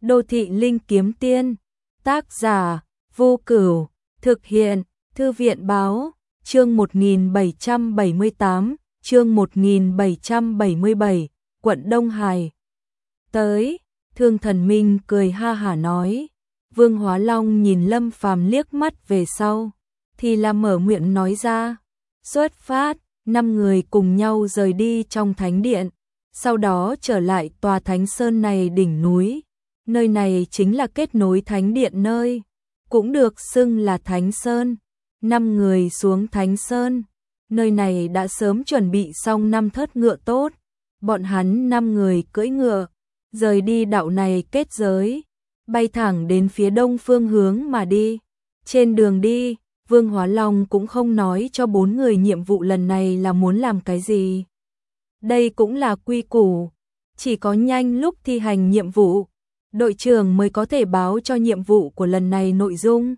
Đô thị linh kiếm tiên, tác giả, Vô Cửu, thực hiện, Thư viện báo, chương 1778, chương 1777, quận Đông Hải. Tới, Thương Thần Minh cười ha hả nói, Vương Hóa Long nhìn Lâm Phàm liếc mắt về sau, thì là mở miệng nói ra, xuất phát, 5 người cùng nhau rời đi trong thánh điện, sau đó trở lại tòa thánh sơn này đỉnh núi. Nơi này chính là kết nối thánh điện nơi, cũng được xưng là Thánh Sơn. 5 người xuống Thánh Sơn, nơi này đã sớm chuẩn bị xong 5 thớt ngựa tốt. Bọn hắn 5 người cưỡi ngựa, rời đi đạo này kết giới, bay thẳng đến phía đông phương hướng mà đi. Trên đường đi, Vương Hóa Long cũng không nói cho 4 người nhiệm vụ lần này là muốn làm cái gì. Đây cũng là quy củ, chỉ có nhanh lúc thi hành nhiệm vụ, đội trưởng mới có thể báo cho nhiệm vụ của lần này nội dung.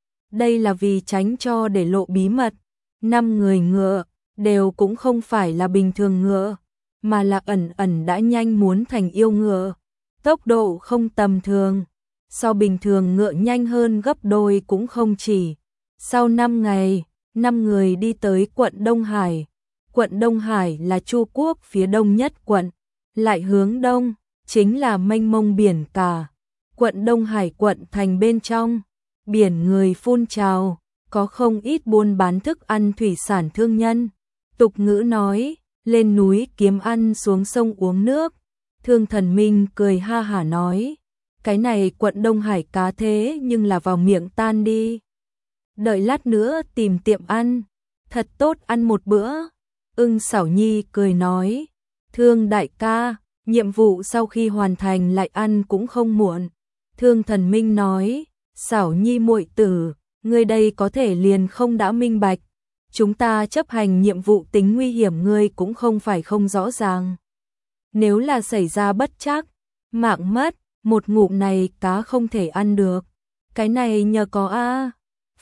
Đây là vì tránh cho để lộ bí mật. 5 người ngựa đều cũng không phải là bình thường ngựa, mà là ẩn đã nhanh muốn thành yêu ngựa. Tốc độ không tầm thường, so bình thường ngựa nhanh hơn gấp đôi cũng không chỉ. Sau 5 ngày, 5 người đi tới quận Đông Hải. Quận Đông Hải là Chu quốc phía đông nhất quận, lại hướng đông chính là mênh mông biển cả. Quận Đông Hải quận thành bên trong, biển người phun trào, có không ít buôn bán thức ăn thủy sản thương nhân. Tục ngữ nói, lên núi kiếm ăn xuống sông uống nước. Thương Thần Minh cười ha hả nói, cái này quận Đông Hải cá thế nhưng là vào miệng tan đi. Đợi lát nữa tìm tiệm ăn, thật tốt ăn một bữa. Ưng Xảo Nhi cười nói, Thương đại ca, nhiệm vụ sau khi hoàn thành lại ăn cũng không muộn. Thương Thần Minh nói, Xảo Nhi muội tử, ngươi đây có thể liền không đã minh bạch. Chúng ta chấp hành nhiệm vụ tính nguy hiểm ngươi cũng không phải không rõ ràng. Nếu là xảy ra bất trắc, mạng mất, một ngụm này cá không thể ăn được. Cái này nhờ có a.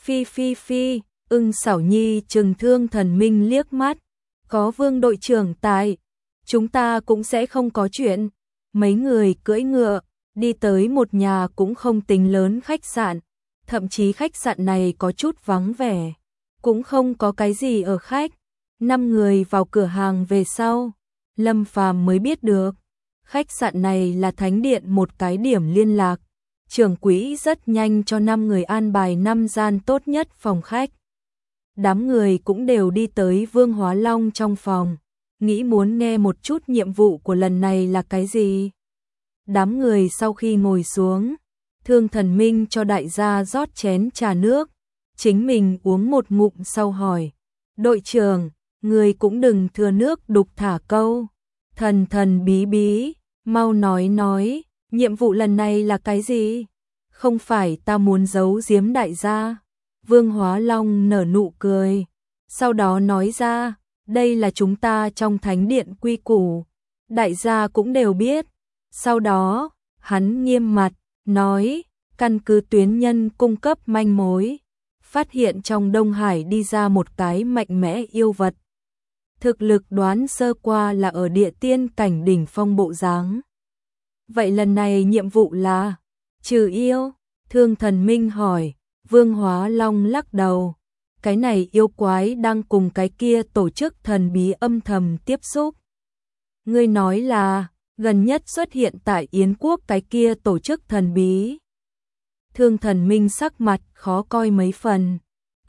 Phi, Ưng Xảo Nhi trừng Thương Thần Minh liếc mắt, có Vương đội trưởng tại, chúng ta cũng sẽ không có chuyện. Mấy người cưỡi ngựa, đi tới một nhà cũng không tính lớn khách sạn, thậm chí khách sạn này có chút vắng vẻ, cũng không có cái gì ở khách. 5 người vào cửa hàng về sau, Lâm Phàm mới biết được, khách sạn này là thánh điện một cái điểm liên lạc. Trưởng quỹ rất nhanh cho 5 người an bài 5 gian tốt nhất phòng khách. Đám người cũng đều đi tới Vương Hóa Long trong phòng, nghĩ muốn nghe một chút nhiệm vụ của lần này là cái gì. Đám người sau khi ngồi xuống, Thương Thần Minh cho đại gia rót chén trà nước, chính mình uống một ngụm sau hỏi, đội trưởng, người cũng đừng thừa nước đục thả câu, thần bí, mau nói, nhiệm vụ lần này là cái gì? Không phải ta muốn giấu giếm đại gia. Vương Hóa Long nở nụ cười, sau đó nói ra, đây là chúng ta trong thánh điện quy củ, đại gia cũng đều biết. Sau đó, hắn nghiêm mặt, nói, căn cứ tuyến nhân cung cấp manh mối, phát hiện trong Đông Hải đi ra một cái mạnh mẽ yêu vật. Thực lực đoán sơ qua là ở địa tiên cảnh đỉnh phong bộ dáng. Vậy lần này nhiệm vụ là trừ yêu? Thương Thần Minh hỏi. Vương Hóa Long lắc đầu, cái này yêu quái đang cùng cái kia tổ chức thần bí âm thầm tiếp xúc. Ngươi nói là gần nhất xuất hiện tại Yến quốc cái kia tổ chức thần bí. Thương Thần Minh sắc mặt khó coi mấy phần.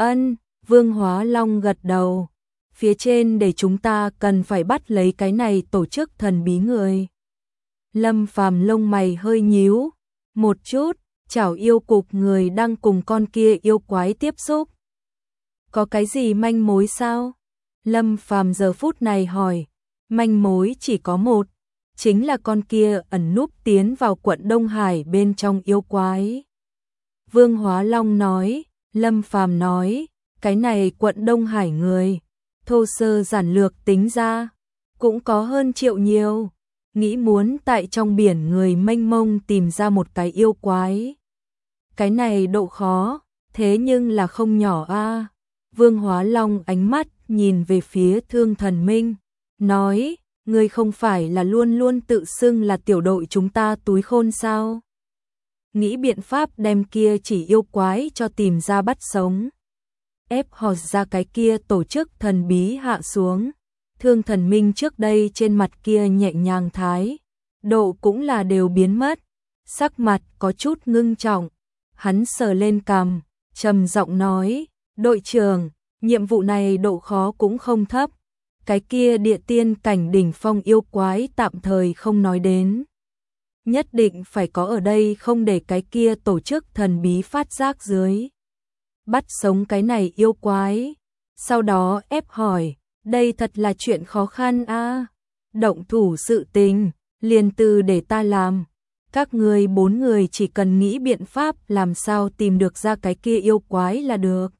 Vương Hóa Long gật đầu. Phía trên để chúng ta cần phải bắt lấy cái này tổ chức thần bí người. Lâm Phàm lông mày hơi nhíu một chút. Chảo yêu cục người đang cùng con kia yêu quái tiếp xúc. Có cái gì manh mối sao? Lâm Phàm giờ phút này hỏi. Manh mối chỉ có một, chính là con kia ẩn núp tiến vào quận Đông Hải bên trong yêu quái. Vương Hóa Long nói. Lâm Phàm nói, cái này quận Đông Hải người, thô sơ giản lược tính ra, cũng có hơn triệu nhiều. Nghĩ muốn tại trong biển người mênh mông tìm ra một cái yêu quái. Cái này độ khó, thế nhưng là không nhỏ a. Vương Hóa Long ánh mắt nhìn về phía Thương Thần Minh, nói, ngươi không phải là luôn luôn tự xưng là tiểu đội chúng ta túi khôn sao? nghĩ biện pháp đem kia chỉ yêu quái cho tìm ra bắt sống. Ép hò ra cái kia tổ chức thần bí hạ xuống. Thương Thần Minh trước đây trên mặt kia nhẹ nhàng thái độ cũng là đều biến mất, sắc mặt có chút ngưng trọng. Hắn sờ lên cằm, trầm giọng nói, đội trưởng, nhiệm vụ này độ khó cũng không thấp. Cái kia địa tiên cảnh đỉnh phong yêu quái tạm thời không nói đến. Nhất định phải có ở đây không để cái kia tổ chức thần bí phát giác dưới. Bắt sống cái này yêu quái. Sau đó ép hỏi, đây thật là chuyện khó khăn a. Động thủ sự tình, liền từ để ta làm. Các ngươi 4 người chỉ cần nghĩ biện pháp làm sao tìm được ra cái kia yêu quái là được.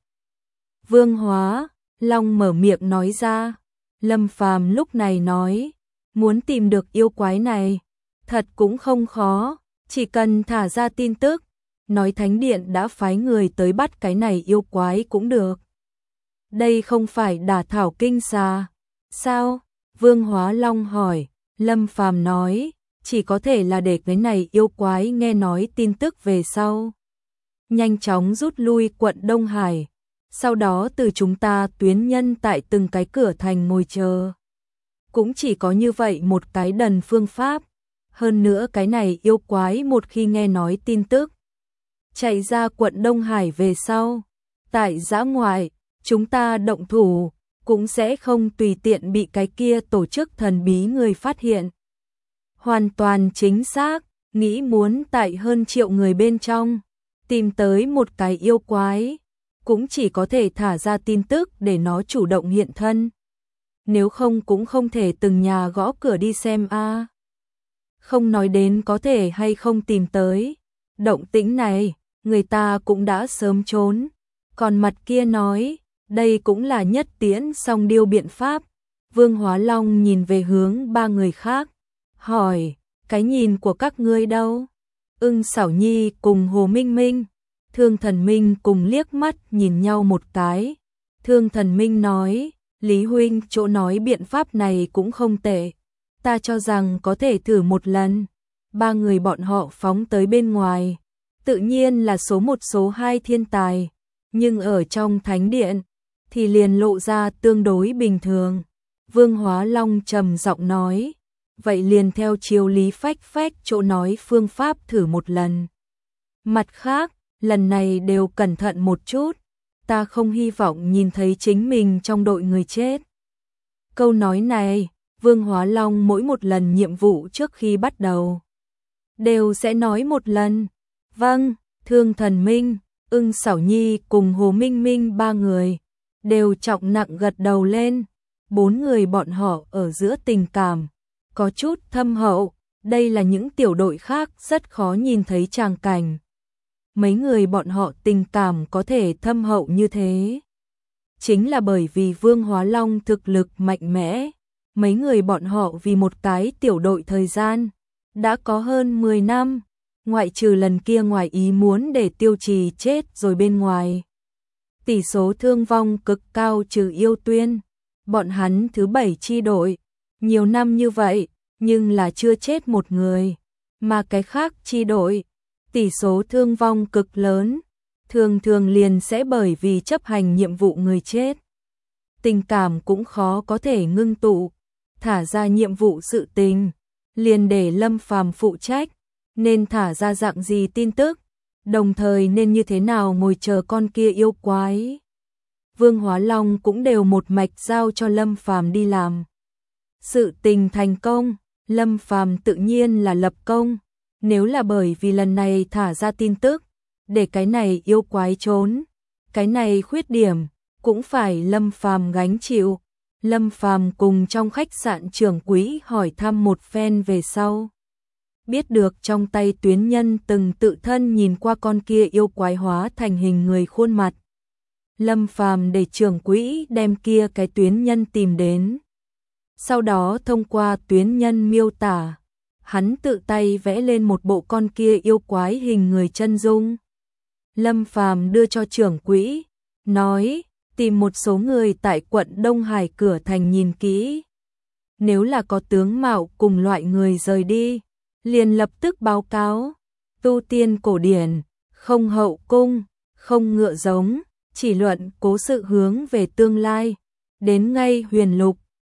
Vương Hóa Long mở miệng nói ra. Lâm Phàm lúc này nói, muốn tìm được yêu quái này, thật cũng không khó, chỉ cần thả ra tin tức, nói Thánh Điện đã phái người tới bắt cái này yêu quái cũng được. Đây không phải đả thảo kinh xà, sao? Vương Hóa Long hỏi. Lâm Phàm nói, chỉ có thể là để cái này yêu quái nghe nói tin tức về sau. Nhanh chóng rút lui quận Đông Hải. Sau đó từ chúng ta tuyến nhân tại từng cái cửa thành ngồi chờ. Cũng chỉ có như vậy một cái đần phương pháp. Hơn nữa cái này yêu quái một khi nghe nói tin tức, chạy ra quận Đông Hải về sau, tại dã ngoại, chúng ta động thủ, cũng sẽ không tùy tiện bị cái kia tổ chức thần bí người phát hiện. Hoàn toàn chính xác, nghĩ muốn tại hơn triệu người bên trong, tìm tới một cái yêu quái, cũng chỉ có thể thả ra tin tức để nó chủ động hiện thân. Nếu không cũng không thể từng nhà gõ cửa đi xem a. Không nói đến có thể hay không tìm tới. Động tĩnh này, người ta cũng đã sớm trốn. Còn mặt kia nói, đây cũng là nhất tiễn song điêu biện pháp. Vương Hóa Long nhìn về hướng 3 người khác, hỏi, cái nhìn của các ngươi đâu? Ưng Xảo Nhi cùng Hồ Minh Minh, Thương Thần Minh cùng liếc mắt nhìn nhau một cái. Thương Thần Minh nói, Lý huynh chỗ nói biện pháp này cũng không tệ, ta cho rằng có thể thử một lần. 3 người bọn họ phóng tới bên ngoài, tự nhiên là số 1 số 2 thiên tài, nhưng ở trong Thánh Điện thì liền lộ ra tương đối bình thường. Vương Hóa Long trầm giọng nói, vậy liền theo chiều Lý Phách Phách chỗ nói phương pháp thử một lần. Mặt khác, lần này đều cẩn thận một chút, ta không hy vọng nhìn thấy chính mình trong đội người chết. Câu nói này, Vương Hóa Long mỗi một lần nhiệm vụ trước khi bắt đầu đều sẽ nói một lần. Vâng, Thương Thần Minh, Ưng Xảo Nhi cùng Hồ Minh Minh 3 người đều trọng nặng gật đầu lên. 4 người bọn họ ở giữa tình cảm có chút thâm hậu, đây là những tiểu đội khác rất khó nhìn thấy tràng cảnh. Mấy người bọn họ tình cảm có thể thâm hậu như thế, chính là bởi vì Vương Hóa Long thực lực mạnh mẽ. Mấy người bọn họ vì một cái tiểu đội thời gian đã có hơn 10 năm, ngoại trừ lần kia ngoài ý muốn để Tiêu Trì chết rồi bên ngoài, tỷ số thương vong cực cao trừ Yêu Tuyên, bọn hắn thứ 7 chi đội, nhiều năm như vậy, nhưng là chưa chết một người, mà cái khác chi đội, tỷ số thương vong cực lớn, thường thường liền sẽ bởi vì chấp hành nhiệm vụ người chết. Tình cảm cũng khó có thể ngưng tụ, thả ra nhiệm vụ sự tình, liền để Lâm Phàm phụ trách, nên thả ra dạng gì tin tức, đồng thời nên như thế nào ngồi chờ con kia yêu quái. Vương Hóa Long cũng đều một mạch giao cho Lâm Phàm đi làm. Sự tình thành công, Lâm Phàm tự nhiên là lập công, nếu là bởi vì lần này thả ra tin tức, để cái này yêu quái trốn, cái này khuyết điểm cũng phải Lâm Phàm gánh chịu. Lâm Phàm cùng trong khách sạn trưởng quỹ hỏi thăm một phen về sau, biết được trong tay tuyến nhân từng tự thân nhìn qua con kia yêu quái hóa thành hình người khuôn mặt. Lâm Phàm để trưởng quỹ đem kia cái tuyến nhân tìm đến. Sau đó thông qua tuyến nhân miêu tả, hắn tự tay vẽ lên một bộ con kia yêu quái hình người chân dung. Lâm Phàm đưa cho trưởng quỹ, nói, tìm một số người tại quận Đông Hải cửa thành nhìn kỹ. Nếu là có tướng mạo cùng loại người rời đi, liền lập tức báo cáo. tu tiên cổ điển, không hậu cung, không ngựa giống, chỉ luận cố sự hướng về tương lai. Đến ngay huyền lục,